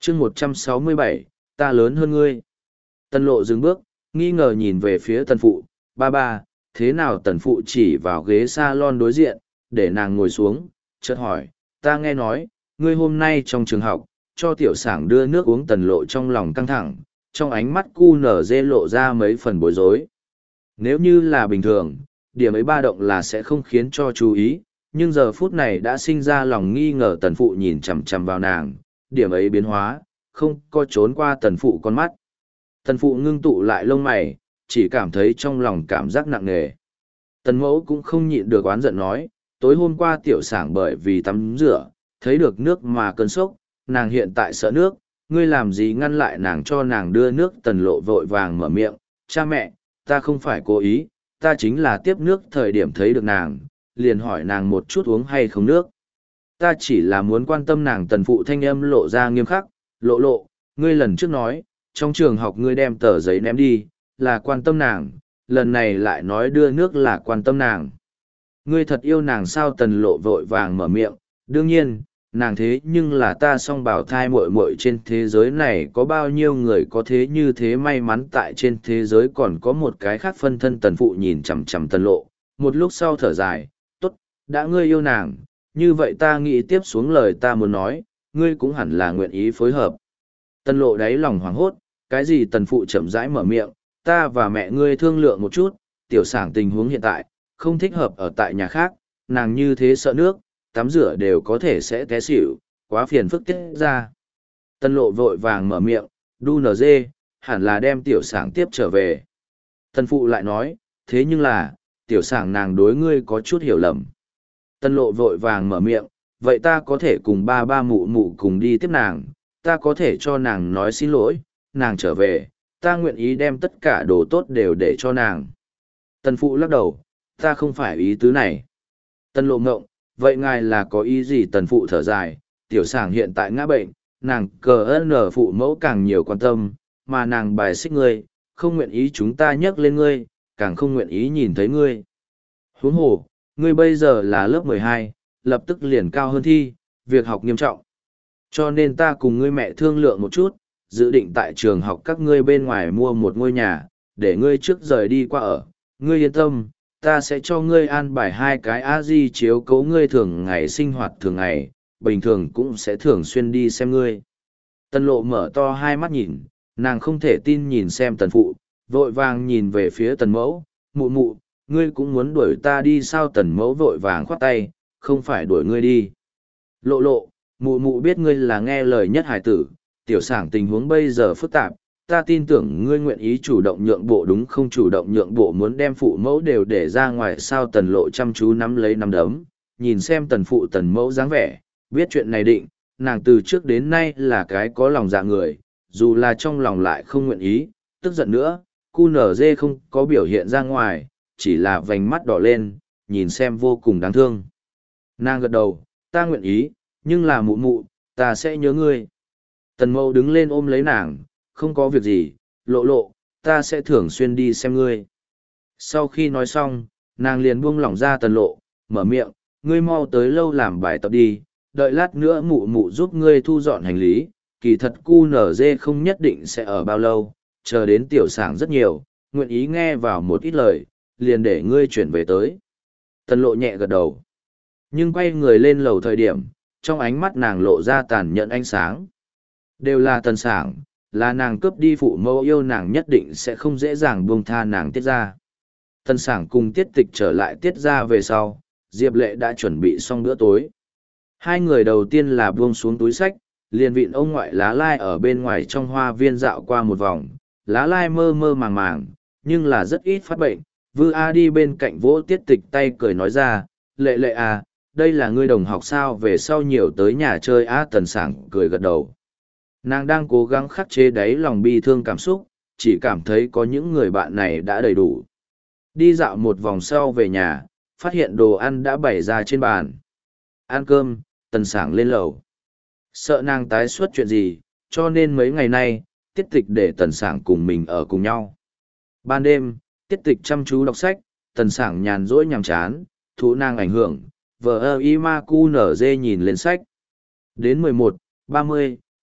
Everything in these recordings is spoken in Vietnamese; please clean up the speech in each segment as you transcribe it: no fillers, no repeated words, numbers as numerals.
chương 167, ta lớn hơn ngươi. Tần lộ dừng bước, nghi ngờ nhìn về phía tần phụ, ba ba, thế nào tần phụ chỉ vào ghế salon đối diện, để nàng ngồi xuống, chợt hỏi, ta nghe nói, ngươi hôm nay trong trường học, cho tiểu sảng đưa nước uống. Tần lộ trong lòng căng thẳng, trong ánh mắt cu nở dê lộ ra mấy phần bối rối. Nếu như là bình thường, điểm ấy ba động là sẽ không khiến cho chú ý, nhưng giờ phút này đã sinh ra lòng nghi ngờ. Tần phụ nhìn chằm chằm vào nàng, điểm ấy biến hóa, không có trốn qua tần phụ con mắt. Tần phụ ngưng tụ lại lông mày, chỉ cảm thấy trong lòng cảm giác nặng nề. Tần mẫu cũng không nhịn được oán giận nói, tối hôm qua tiểu sảng bởi vì tắm rửa, thấy được nước mà cơn sốc, nàng hiện tại sợ nước, ngươi làm gì ngăn lại nàng cho nàng đưa nước. Tần lộ vội vàng mở miệng, cha mẹ, ta không phải cố ý, ta chính là tiếp nước thời điểm thấy được nàng, liền hỏi nàng một chút uống hay không nước. Ta chỉ là muốn quan tâm nàng. Tần phụ thanh âm lộ ra nghiêm khắc, lộ lộ, ngươi lần trước nói, trong trường học ngươi đem tờ giấy ném đi, là quan tâm nàng, lần này lại nói đưa nước là quan tâm nàng. Ngươi thật yêu nàng sao? Tần lộ vội vàng mở miệng, đương nhiên, nàng thế nhưng là ta song bảo thai muội muội. Trên thế giới này có bao nhiêu người có thế như thế may mắn, tại trên thế giới còn có một cái khác phân thân. Tần phụ nhìn chằm chằm tần lộ, một lúc sau thở dài, tốt, đã ngươi yêu nàng, như vậy ta nghĩ tiếp xuống lời ta muốn nói, ngươi cũng hẳn là nguyện ý phối hợp. Tần lộ đáy lòng hoảng hốt, cái gì? Tần phụ chậm rãi mở miệng, ta và mẹ ngươi thương lượng một chút, tiểu sảng tình huống hiện tại, không thích hợp ở tại nhà khác, nàng như thế sợ nước, tắm rửa đều có thể sẽ té xỉu, quá phiền phức tiết ra. Tần lộ vội vàng mở miệng, đu nở dê, hẳn là đem tiểu sảng tiếp trở về. Tần phụ lại nói, thế nhưng là, tiểu sảng nàng đối ngươi có chút hiểu lầm. Tần lộ vội vàng mở miệng, vậy ta có thể cùng ba ba mụ mụ cùng đi tiếp nàng, ta có thể cho nàng nói xin lỗi, nàng trở về, ta nguyện ý đem tất cả đồ tốt đều để cho nàng. Tần phụ lắc đầu, ta không phải ý tứ này. Tần lộ ngộng, vậy ngài là có ý gì? Tần phụ thở dài, tiểu sảng hiện tại ngã bệnh, nàng cờ ơn ở phụ mẫu càng nhiều quan tâm, mà nàng bài xích ngươi, không nguyện ý chúng ta nhắc lên ngươi, càng không nguyện ý nhìn thấy ngươi. Huống hồ, ngươi bây giờ là lớp 12, lập tức liền cao hơn thi, việc học nghiêm trọng. Cho nên ta cùng ngươi mẹ thương lượng một chút, dự định tại trường học các ngươi bên ngoài mua một ngôi nhà, để ngươi trước rời đi qua ở. Ngươi yên tâm, ta sẽ cho ngươi an bài 2 cái a-di chiếu cố ngươi thường ngày sinh hoạt thường ngày, bình thường cũng sẽ thường xuyên đi xem ngươi. Tần lộ mở to hai mắt nhìn, nàng không thể tin nhìn xem tần phụ, vội vàng nhìn về phía tần mẫu, mụ mụ, ngươi cũng muốn đuổi ta đi sao? Tần mẫu vội vàng khoát tay, không phải đuổi ngươi đi. Lộ lộ, mụ mụ biết ngươi là nghe lời nhất hải tử, tiểu sảng tình huống bây giờ phức tạp, ta tin tưởng ngươi nguyện ý chủ động nhượng bộ đúng không? Chủ động nhượng bộ muốn đem phụ mẫu đều để ra ngoài sao? Tần lộ chăm chú nắm lấy nắm đấm, nhìn xem tần phụ tần mẫu dáng vẻ, biết chuyện này định, nàng từ trước đến nay là cái có lòng dạ người, dù là trong lòng lại không nguyện ý, tức giận nữa, cu nở dê không có biểu hiện ra ngoài, chỉ là vành mắt đỏ lên, nhìn xem vô cùng đáng thương. Nàng gật đầu, ta nguyện ý, nhưng là mụ mụ, ta sẽ nhớ ngươi. Tần mẫu đứng lên ôm lấy nàng, không có việc gì, lộ lộ, ta sẽ thường xuyên đi xem ngươi. Sau khi nói xong, nàng liền buông lỏng ra tần lộ, mở miệng, ngươi mau tới lâu làm bài tập đi, đợi lát nữa mụ mụ giúp ngươi thu dọn hành lý, kỳ thật cu nở dê không nhất định sẽ ở bao lâu, chờ đến tiểu sảng rất nhiều, nguyện ý nghe vào một ít lời, liền để ngươi chuyển về tới. Tần lộ nhẹ gật đầu, nhưng quay người lên lầu thời điểm, trong ánh mắt nàng lộ ra tàn nhẫn ánh sáng. Đều là tần sảng, là nàng cướp đi phụ mẫu yêu nàng, nhất định sẽ không dễ dàng buông tha nàng tiết ra. Tần sảng cùng tiết tịch trở lại tiết ra về sau, Diệp Lệ đã chuẩn bị xong bữa tối. Hai người đầu tiên là buông xuống túi sách, liền vịn ông ngoại lá lai ở bên ngoài trong hoa viên dạo qua một vòng. Lá lai mơ mơ màng màng, nhưng là rất ít phát bệnh. Vư A đi bên cạnh vỗ tiết tịch tay cười nói ra, Lệ Lệ à, đây là ngươi đồng học sao, về sau nhiều tới nhà chơi á? Tần sảng cười gật đầu. Nàng đang cố gắng khắc chế đáy lòng bi thương cảm xúc, chỉ cảm thấy có những người bạn này đã đầy đủ. Đi dạo một vòng sau về nhà, phát hiện đồ ăn đã bày ra trên bàn. Ăn cơm, tần sảng lên lầu. Sợ nàng tái xuất chuyện gì, cho nên mấy ngày nay, tiết tịch để tần sảng cùng mình ở cùng nhau. Ban đêm, tiết tịch chăm chú đọc sách, tần sảng nhàn rỗi nhàm chán, thú nàng ảnh hưởng, vờ ơ y ma cu nở dê nhìn lên sách. Đến 11:30,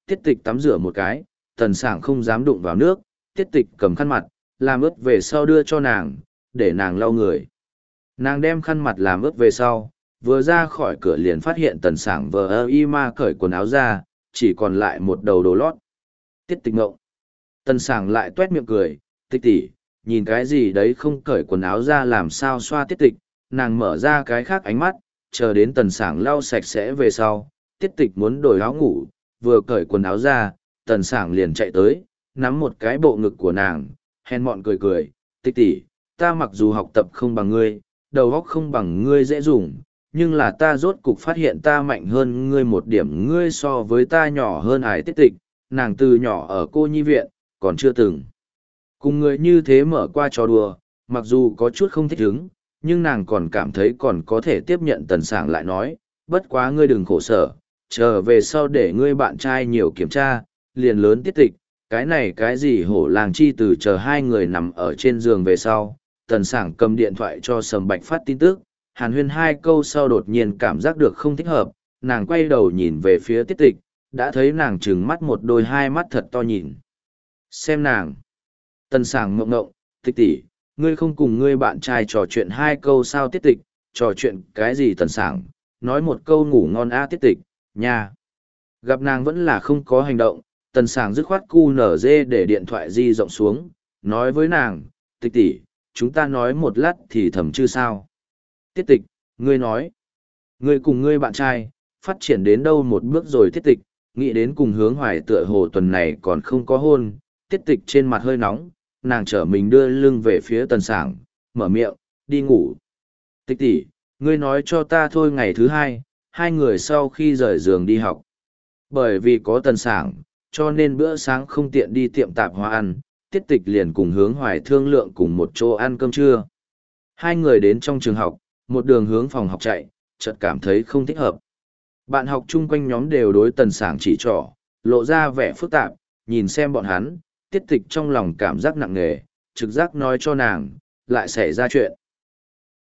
tiết tịch tắm rửa một cái, tần sảng không dám đụng vào nước, tiết tịch cầm khăn mặt, làm ướt về sau đưa cho nàng, để nàng lau người. Nàng đem khăn mặt làm ướt về sau, vừa ra khỏi cửa liền phát hiện tần sảng vờ ơ y ma cởi quần áo ra, chỉ còn lại một đầu đồ lót. Tiết tịch ngộng. Tần sảng lại tuét miệng cười, tịch tỉ, nhìn cái gì đấy không cởi quần áo ra làm sao xoa tiết tịch, nàng mở ra cái khác ánh mắt, chờ đến tần sảng lau sạch sẽ về sau, tiết tịch muốn đổi áo ngủ, vừa cởi quần áo ra, tần sảng liền chạy tới, nắm một cái bộ ngực của nàng, hèn mọn cười cười, tịch tỉ, ta mặc dù học tập không bằng ngươi, đầu óc không bằng ngươi dễ dùng, nhưng là ta rốt cục phát hiện ta mạnh hơn ngươi một điểm, ngươi so với ta nhỏ hơn ải tiết tịch, nàng từ nhỏ ở cô nhi viện, còn chưa từng. Cùng người như thế mở qua trò đùa, mặc dù có chút không thích ứng, nhưng nàng còn cảm thấy còn có thể tiếp nhận tần sảng lại nói, bất quá ngươi đừng khổ sở, trở về sau để ngươi bạn trai nhiều kiểm tra, liền lớn tiết tịch, cái này cái gì hổ làng chi từ chờ hai người nằm ở trên giường về sau, tần sảng cầm điện thoại cho Sầm Bạch phát tin tức, hàn huyên hai câu sau đột nhiên cảm giác được không thích hợp, nàng quay đầu nhìn về phía tiết tịch, đã thấy nàng trừng mắt một đôi hai mắt thật to nhìn. Xem nàng. Tần sảng ngộng ngộng, tịch tỷ, ngươi không cùng ngươi bạn trai trò chuyện hai câu sao tiết tịch, trò chuyện cái gì tần sảng, nói một câu ngủ ngon a tiết tịch, nha. Gặp nàng vẫn là không có hành động, tần sảng dứt khoát cu nở dê để điện thoại di rộng xuống, nói với nàng, tịch tỷ, chúng ta nói một lát thì thầm chứ sao. Tiết tịch, ngươi nói, ngươi cùng ngươi bạn trai, phát triển đến đâu một bước rồi tiết tịch, nghĩ đến cùng hướng hoài tựa hồ tuần này còn không có hôn, tiết tịch trên mặt hơi nóng, nàng trở mình đưa lưng về phía tần sảng, mở miệng, đi ngủ. Tịch tỷ, ngươi nói cho ta thôi ngày thứ hai, hai người sau khi rời giường đi học. Bởi vì có tần sảng, cho nên bữa sáng không tiện đi tiệm tạp hóa ăn, tiết tịch liền cùng hướng hoài thương lượng cùng một chỗ ăn cơm trưa. Hai người đến trong trường học, một đường hướng phòng học chạy, chợt cảm thấy không thích hợp. Bạn học chung quanh nhóm đều đối tần sảng chỉ trỏ, lộ ra vẻ phức tạp, nhìn xem bọn hắn, tiết tịch trong lòng cảm giác nặng nề, trực giác nói cho nàng, lại xảy ra chuyện.